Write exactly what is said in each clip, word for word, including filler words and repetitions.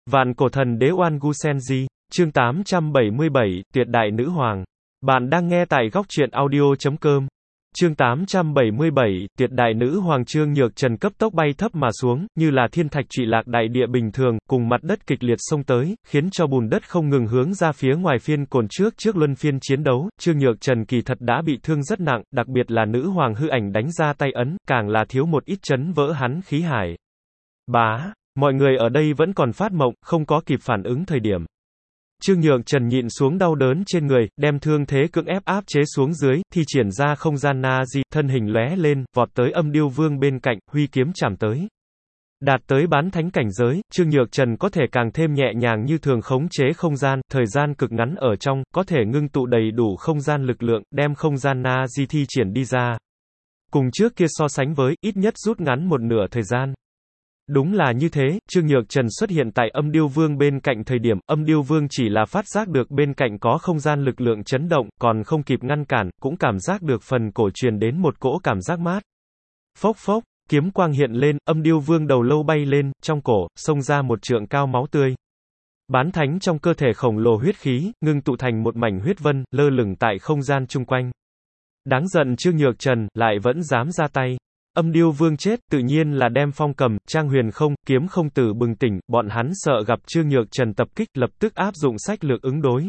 Vạn cổ thần đế Oan Gu Senji, chương tám trăm bảy mươi bảy, Tuyệt đại nữ hoàng. Bạn đang nghe tại góc truyện audio chấm com. Chương tám trăm bảy mươi bảy, Tuyệt đại nữ hoàng. Trương Nhược Trần cấp tốc bay thấp mà xuống, như là thiên thạch trụy lạc đại địa bình thường, cùng mặt đất kịch liệt xông tới, khiến cho bùn đất không ngừng hướng ra phía ngoài phiên cồn trước trước luân phiên chiến đấu. Trương Nhược Trần kỳ thật đã bị thương rất nặng, đặc biệt là nữ hoàng hư ảnh đánh ra tay ấn, càng là thiếu một ít chấn vỡ hắn khí hải. Bá, mọi người ở đây vẫn còn phát mộng, không có kịp phản ứng thời điểm. Trương Nhược Trần nhịn xuống đau đớn trên người, đem thương thế cưỡng ép áp chế xuống dưới, thi triển ra không gian na di, thân hình lóe lên, vọt tới Âm Điêu Vương bên cạnh, huy kiếm chạm tới. Đạt tới bán thánh cảnh giới, Trương Nhược Trần có thể càng thêm nhẹ nhàng như thường khống chế không gian, thời gian cực ngắn ở trong, có thể ngưng tụ đầy đủ không gian lực lượng, đem không gian na di thi triển đi ra. Cùng trước kia so sánh với, ít nhất rút ngắn một nửa thời gian. Đúng là như thế, Trương Nhược Trần xuất hiện tại Âm Điêu Vương bên cạnh thời điểm, Âm Điêu Vương chỉ là phát giác được bên cạnh có không gian lực lượng chấn động, còn không kịp ngăn cản, cũng cảm giác được phần cổ truyền đến một cỗ cảm giác mát. Phốc phốc, kiếm quang hiện lên, Âm Điêu Vương đầu lâu bay lên, trong cổ, xông ra một trượng cao máu tươi. Bán thánh trong cơ thể khổng lồ huyết khí, ngưng tụ thành một mảnh huyết vân, lơ lửng tại không gian chung quanh. Đáng giận Trương Nhược Trần, lại vẫn dám ra tay. Âm Điêu Vương chết, tự nhiên là đem Phong Cầm, Trang Huyền Không, Kiếm Không Tử bừng tỉnh, bọn hắn sợ gặp Trương Nhược Trần tập kích, lập tức áp dụng sách lược ứng đối.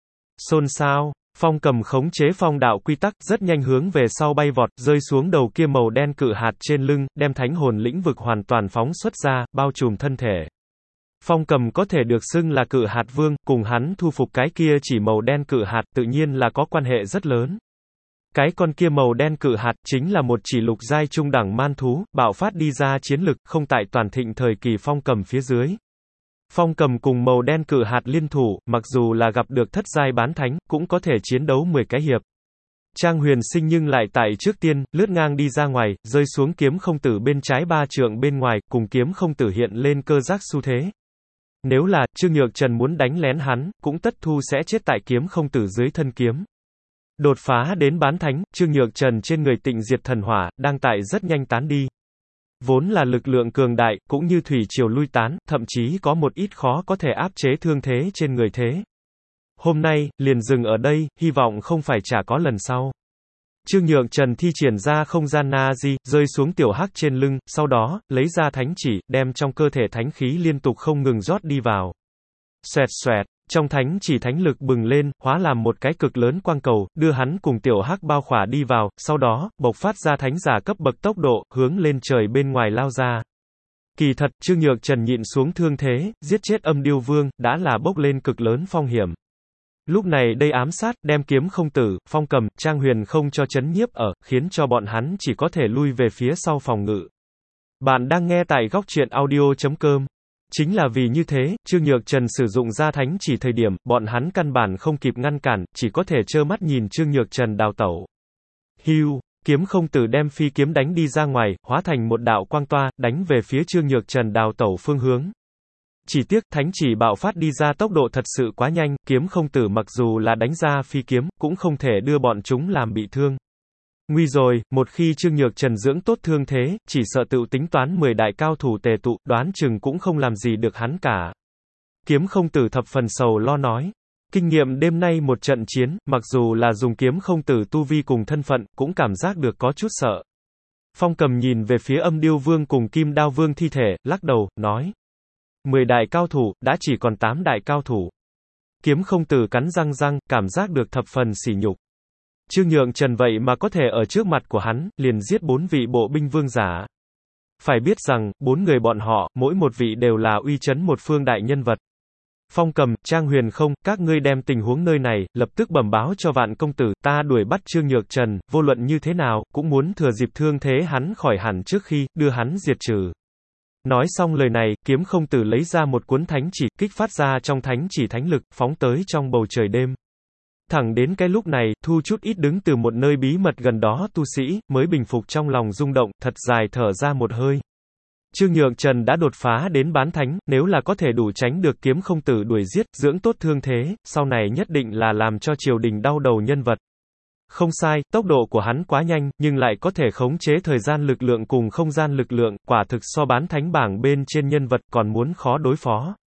Xôn xao, Phong Cầm khống chế phong đạo quy tắc, rất nhanh hướng về sau bay vọt, rơi xuống đầu kia màu đen cự hạt trên lưng, đem thánh hồn lĩnh vực hoàn toàn phóng xuất ra, bao trùm thân thể. Phong Cầm có thể được xưng là cự hạt vương, cùng hắn thu phục cái kia chỉ màu đen cự hạt, tự nhiên là có quan hệ rất lớn. Cái con kia màu đen cự hạt, chính là một chỉ lục giai trung đẳng man thú, bạo phát đi ra chiến lực, không tại toàn thịnh thời kỳ Phong Cầm phía dưới. Phong Cầm cùng màu đen cự hạt liên thủ, mặc dù là gặp được thất giai bán thánh, cũng có thể chiến đấu mười cái hiệp. Trang Huyền Sinh nhưng lại tại trước tiên, lướt ngang đi ra ngoài, rơi xuống Kiếm Không Tử bên trái ba trượng bên ngoài, cùng Kiếm Không Tử hiện lên cơ giác xu thế. Nếu là, Trương Nhược Trần muốn đánh lén hắn, cũng tất thu sẽ chết tại Kiếm Không Tử dưới thân kiếm. Đột phá đến bán thánh, Trương Nhược Trần trên người tịnh diệt thần hỏa, đang tại rất nhanh tán đi. Vốn là lực lượng cường đại, cũng như thủy triều lui tán, thậm chí có một ít khó có thể áp chế thương thế trên người thế. Hôm nay, liền dừng ở đây, hy vọng không phải chả có lần sau. Trương Nhược Trần thi triển ra không gian na di, rơi xuống tiểu hắc trên lưng, sau đó, lấy ra thánh chỉ, đem trong cơ thể thánh khí liên tục không ngừng rót đi vào. Xoẹt xoẹt. Trong thánh chỉ thánh lực bừng lên, hóa làm một cái cực lớn quang cầu, đưa hắn cùng tiểu hắc bao khỏa đi vào, sau đó, bộc phát ra thánh giả cấp bậc tốc độ, hướng lên trời bên ngoài lao ra. Kỳ thật, Trương Nhược Trần nhịn xuống thương thế, giết chết Âm Điêu Vương, đã là bốc lên cực lớn phong hiểm. Lúc này đây ám sát, đem Kiếm Không Tử, Phong Cầm, Trang Huyền Không cho chấn nhiếp ở, khiến cho bọn hắn chỉ có thể lui về phía sau phòng ngự. Bạn đang nghe tại góc truyện audio chấm com. Chính là vì như thế, Trương Nhược Trần sử dụng ra thánh chỉ thời điểm, bọn hắn căn bản không kịp ngăn cản, chỉ có thể trơ mắt nhìn Trương Nhược Trần đào tẩu. Hưu, Kiếm Không Tử đem phi kiếm đánh đi ra ngoài, hóa thành một đạo quang toa, đánh về phía Trương Nhược Trần đào tẩu phương hướng. Chỉ tiếc, thánh chỉ bạo phát đi ra tốc độ thật sự quá nhanh, Kiếm Không Tử mặc dù là đánh ra phi kiếm, cũng không thể đưa bọn chúng làm bị thương. Nguy rồi, một khi Trương Nhược Trần dưỡng tốt thương thế, chỉ sợ tự tính toán mười đại cao thủ tề tụ, đoán chừng cũng không làm gì được hắn cả. Kiếm Không Tử thập phần sầu lo nói. Kinh nghiệm đêm nay một trận chiến, mặc dù là dùng Kiếm Không Tử tu vi cùng thân phận, cũng cảm giác được có chút sợ. Phong Cầm nhìn về phía Âm Điêu Vương cùng Kim Đao Vương thi thể, lắc đầu, nói. Mười đại cao thủ, đã chỉ còn tám đại cao thủ. Kiếm Không Tử cắn răng răng, cảm giác được thập phần sỉ nhục. Trương Nhược Trần vậy mà có thể ở trước mặt của hắn, liền giết bốn vị bộ binh vương giả. Phải biết rằng, bốn người bọn họ, mỗi một vị đều là uy chấn một phương đại nhân vật. Phong Cầm, Trang Huyền Không, các ngươi đem tình huống nơi này, lập tức bẩm báo cho Vạn công tử, ta đuổi bắt Trương Nhược Trần, vô luận như thế nào, cũng muốn thừa dịp thương thế hắn khỏi hẳn trước khi, đưa hắn diệt trừ. Nói xong lời này, Kiếm Không Tử lấy ra một cuốn thánh chỉ, kích phát ra trong thánh chỉ thánh lực, phóng tới trong bầu trời đêm. Thẳng đến cái lúc này, thu chút ít đứng từ một nơi bí mật gần đó tu sĩ, mới bình phục trong lòng rung động, thật dài thở ra một hơi. Trương Nhược Trần đã đột phá đến bán thánh, nếu là có thể đủ tránh được Kiếm Không Tử đuổi giết, dưỡng tốt thương thế, sau này nhất định là làm cho triều đình đau đầu nhân vật. Không sai, tốc độ của hắn quá nhanh, nhưng lại có thể khống chế thời gian lực lượng cùng không gian lực lượng, quả thực so bán thánh bảng bên trên nhân vật còn muốn khó đối phó.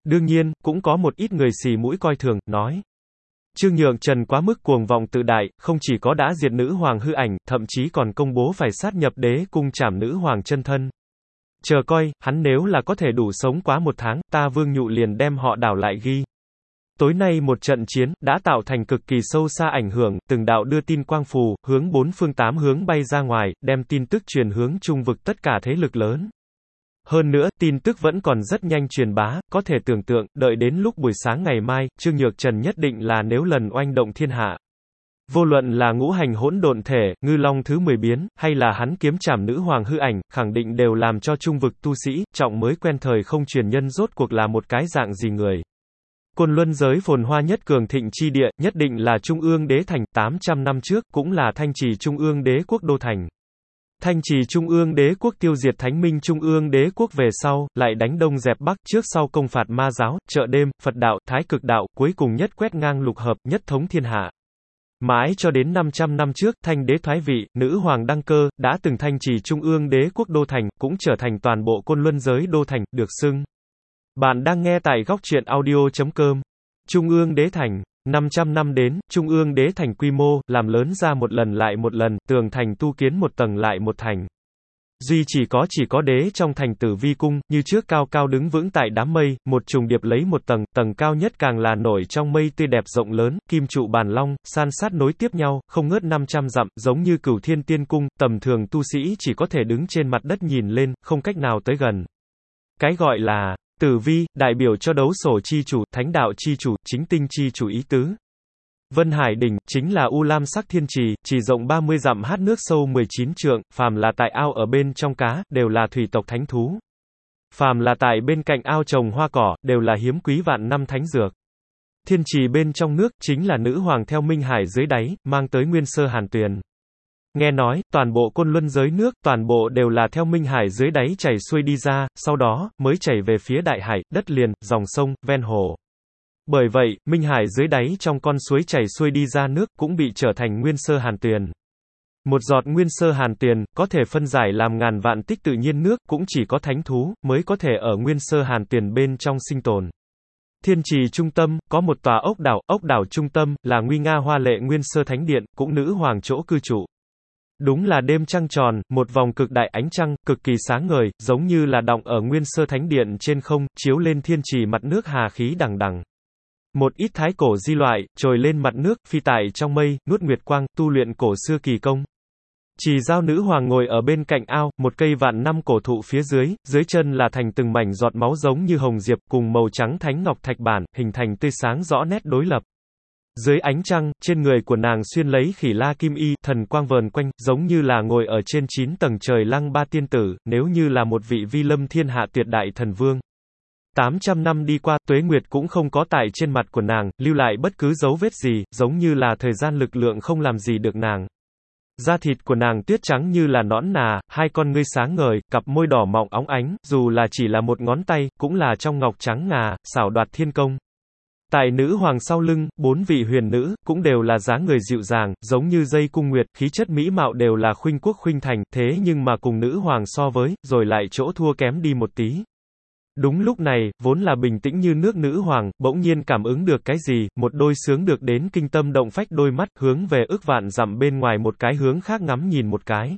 Đương nhiên, cũng có một ít người xì mũi coi thường, nói. Trương Nhượng Trần quá mức cuồng vọng tự đại, không chỉ có đã diệt nữ hoàng hư ảnh, thậm chí còn công bố phải sát nhập đế cung trảm nữ hoàng chân thân. Chờ coi, hắn nếu là có thể đủ sống quá một tháng, ta Vương Nhụ liền đem họ đảo lại ghi. Tối nay một trận chiến, đã tạo thành cực kỳ sâu xa ảnh hưởng, từng đạo đưa tin quang phù, hướng bốn phương tám hướng bay ra ngoài, đem tin tức truyền hướng trung vực tất cả thế lực lớn. Hơn nữa, tin tức vẫn còn rất nhanh truyền bá, có thể tưởng tượng, đợi đến lúc buổi sáng ngày mai, Trương Nhược Trần nhất định là nếu lần oanh động thiên hạ. Vô luận là ngũ hành hỗn độn thể, ngư long thứ mười biến, hay là hắn kiếm trảm nữ hoàng hư ảnh, khẳng định đều làm cho trung vực tu sĩ, trọng mới quen thời không truyền nhân rốt cuộc là một cái dạng gì người. Côn Luân giới phồn hoa nhất cường thịnh chi địa, nhất định là Trung ương đế thành, tám trăm năm trước, cũng là Thanh Trì Trung ương đế quốc đô thành. Thanh Trì Trung ương đế quốc tiêu diệt Thánh Minh Trung ương đế quốc về sau, lại đánh đông dẹp bắc, trước sau công phạt ma giáo, chợ đêm, Phật đạo, Thái cực đạo, cuối cùng nhất quét ngang lục hợp, nhất thống thiên hạ. Mãi cho đến năm trăm năm trước, Thanh đế thoái vị, nữ hoàng đăng cơ, đã từng Thanh Trì Trung ương đế quốc đô thành, cũng trở thành toàn bộ Côn Luân giới đô thành, được xưng. Bạn đang nghe tại góc truyện audio chấm com. Trung ương đế thành. năm trăm năm đến, Trung ương đế thành quy mô, làm lớn ra một lần lại một lần, tường thành tu kiến một tầng lại một thành. Duy chỉ có chỉ có đế trong thành Tử Vi cung, như trước cao cao đứng vững tại đám mây, một trùng điệp lấy một tầng, tầng cao nhất càng là nổi trong mây tươi đẹp rộng lớn, kim trụ bàn long, san sát nối tiếp nhau, không ngớt năm trăm dặm, giống như Cửu Thiên Tiên cung, tầm thường tu sĩ chỉ có thể đứng trên mặt đất nhìn lên, không cách nào tới gần. Cái gọi là Tử Vi, đại biểu cho đấu sổ chi chủ, thánh đạo chi chủ, chính tinh chi chủ ý tứ. Vân Hải đỉnh, chính là u lam sắc thiên trì, chỉ rộng ba mươi dặm hát nước sâu mười chín trượng, phàm là tại ao ở bên trong cá, đều là thủy tộc thánh thú. Phàm là tại bên cạnh ao trồng hoa cỏ, đều là hiếm quý vạn năm thánh dược. Thiên trì bên trong nước, chính là nữ hoàng theo Minh Hải dưới đáy, mang tới nguyên sơ hàn tuyền. Nghe nói, toàn bộ Côn Luân giới nước, toàn bộ đều là theo Minh Hải dưới đáy chảy xuôi đi ra, sau đó, mới chảy về phía đại hải, đất liền, dòng sông, ven hồ. Bởi vậy, Minh Hải dưới đáy trong con suối chảy xuôi đi ra nước, cũng bị trở thành nguyên sơ hàn tuyền. Một giọt nguyên sơ hàn tuyền, có thể phân giải làm ngàn vạn tích tự nhiên nước, cũng chỉ có thánh thú, mới có thể ở nguyên sơ hàn tuyền bên trong sinh tồn. Thiên trì trung tâm, có một tòa ốc đảo, ốc đảo trung tâm, là nguy nga hoa lệ nguyên sơ thánh điện, cũng nữ hoàng chỗ cư trụ. Đúng là đêm trăng tròn, một vòng cực đại ánh trăng, cực kỳ sáng ngời, giống như là đọng ở nguyên sơ thánh điện trên không, chiếu lên thiên trì mặt nước hà khí đằng đằng. Một ít thái cổ di loại, trồi lên mặt nước, phi tại trong mây, nuốt nguyệt quang, tu luyện cổ xưa kỳ công. Trì giao nữ hoàng ngồi ở bên cạnh ao, một cây vạn năm cổ thụ phía dưới, dưới chân là thành từng mảnh giọt máu giống như hồng diệp, cùng màu trắng thánh ngọc thạch bản, hình thành tươi sáng rõ nét đối lập. Dưới ánh trăng, trên người của nàng xuyên lấy khỉ la kim y, thần quang vờn quanh, giống như là ngồi ở trên chín tầng trời lăng ba tiên tử, nếu như là một vị vi lâm thiên hạ tuyệt đại thần vương. tám trăm năm đi qua, tuế nguyệt cũng không có tại trên mặt của nàng, lưu lại bất cứ dấu vết gì, giống như là thời gian lực lượng không làm gì được nàng. Da thịt của nàng tuyết trắng như là nõn nà, hai con ngươi sáng ngời, cặp môi đỏ mọng óng ánh, dù là chỉ là một ngón tay, cũng là trong ngọc trắng ngà, xảo đoạt thiên công. Tại nữ hoàng sau lưng, bốn vị huyền nữ, cũng đều là dáng người dịu dàng, giống như dây cung nguyệt, khí chất mỹ mạo đều là khuynh quốc khuynh thành, thế nhưng mà cùng nữ hoàng so với, rồi lại chỗ thua kém đi một tí. Đúng lúc này, vốn là bình tĩnh như nước nữ hoàng, bỗng nhiên cảm ứng được cái gì, một đôi sướng được đến kinh tâm động phách đôi mắt, hướng về ức vạn dặm bên ngoài một cái hướng khác ngắm nhìn một cái.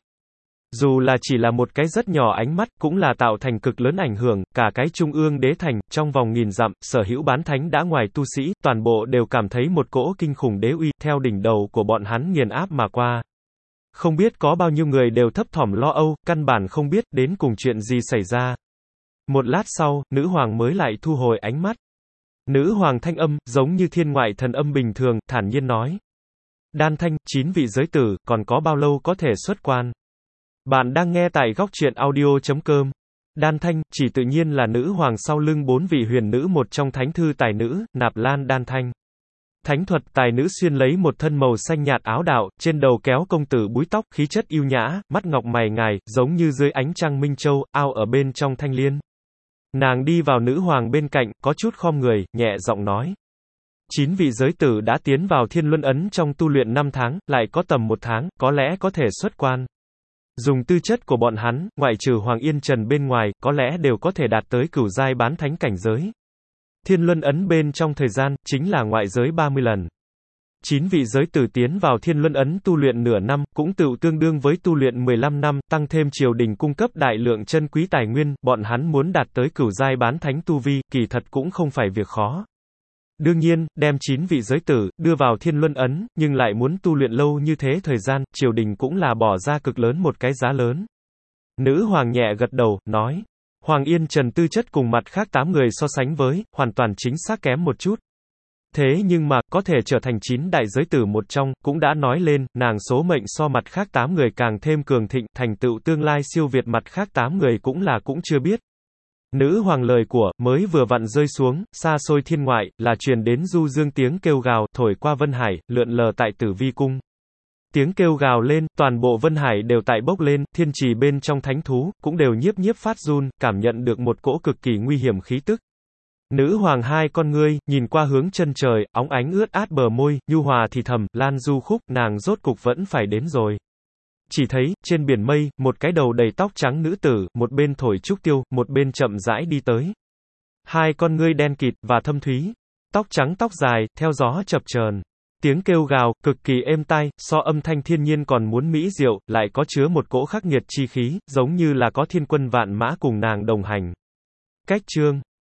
Dù là chỉ là một cái rất nhỏ ánh mắt, cũng là tạo thành cực lớn ảnh hưởng, cả cái trung ương đế thành, trong vòng nghìn dặm, sở hữu bán thánh đã ngoài tu sĩ, toàn bộ đều cảm thấy một cỗ kinh khủng đế uy, theo đỉnh đầu của bọn hắn nghiền áp mà qua. Không biết có bao nhiêu người đều thấp thỏm lo âu, căn bản không biết, đến cùng chuyện gì xảy ra. Một lát sau, nữ hoàng mới lại thu hồi ánh mắt. Nữ hoàng thanh âm, giống như thiên ngoại thần âm bình thường, thản nhiên nói. Đan Thanh, chín vị giới tử, còn có bao lâu có thể xuất quan? Bạn đang nghe tại góc truyện audio chấm com. Đan Thanh, chỉ tự nhiên là nữ hoàng sau lưng bốn vị huyền nữ một trong thánh thư tài nữ, Nạp Lan Đan Thanh. Thánh thuật tài nữ xuyên lấy một thân màu xanh nhạt áo đạo, trên đầu kéo công tử búi tóc, khí chất yêu nhã, mắt ngọc mày ngài, giống như dưới ánh trăng minh châu, ao ở bên trong thanh liên. Nàng đi vào nữ hoàng bên cạnh, có chút khom người, nhẹ giọng nói. Chín vị giới tử đã tiến vào thiên luân ấn trong tu luyện năm tháng, lại có tầm một tháng, có lẽ có thể xuất quan. Dùng tư chất của bọn hắn, ngoại trừ Hoàng Yên Trần bên ngoài, có lẽ đều có thể đạt tới cửu giai bán thánh cảnh giới. Thiên Luân Ấn bên trong thời gian, chính là ngoại giới ba mươi lần. Chín vị giới tử tiến vào Thiên Luân Ấn tu luyện nửa năm, cũng tựu tương đương với tu luyện mười lăm năm, tăng thêm triều đình cung cấp đại lượng chân quý tài nguyên, bọn hắn muốn đạt tới cửu giai bán thánh tu vi, kỳ thật cũng không phải việc khó. Đương nhiên, đem chín vị giới tử, đưa vào Thiên Luân Ấn, nhưng lại muốn tu luyện lâu như thế thời gian, triều đình cũng là bỏ ra cực lớn một cái giá lớn. Nữ hoàng nhẹ gật đầu, nói. Hoàng Yên Trần tư chất cùng mặt khác tám người so sánh với, hoàn toàn chính xác kém một chút. Thế nhưng mà, có thể trở thành chín đại giới tử một trong, cũng đã nói lên, nàng số mệnh so mặt khác tám người càng thêm cường thịnh, thành tựu tương lai siêu việt mặt khác tám người cũng là cũng chưa biết. Nữ hoàng lời của, mới vừa vặn rơi xuống, xa xôi thiên ngoại, là truyền đến du dương tiếng kêu gào, thổi qua Vân Hải, lượn lờ tại Tử Vi Cung. Tiếng kêu gào lên, toàn bộ Vân Hải đều tại bốc lên, thiên trì bên trong thánh thú, cũng đều nhiếp nhiếp phát run, cảm nhận được một cỗ cực kỳ nguy hiểm khí tức. Nữ hoàng hai con ngươi, nhìn qua hướng chân trời, óng ánh ướt át bờ môi, nhu hòa thì thầm, Lan Du Khúc, nàng rốt cục vẫn phải đến rồi. Chỉ thấy, trên biển mây, một cái đầu đầy tóc trắng nữ tử, một bên thổi trúc tiêu, một bên chậm rãi đi tới. Hai con ngươi đen kịt, và thâm thúy. Tóc trắng tóc dài, theo gió chập chờn. Tiếng kêu gào, cực kỳ êm tai, so âm thanh thiên nhiên còn muốn mỹ diệu, lại có chứa một cỗ khắc nghiệt chi khí, giống như là có thiên quân vạn mã cùng nàng đồng hành. Cách chương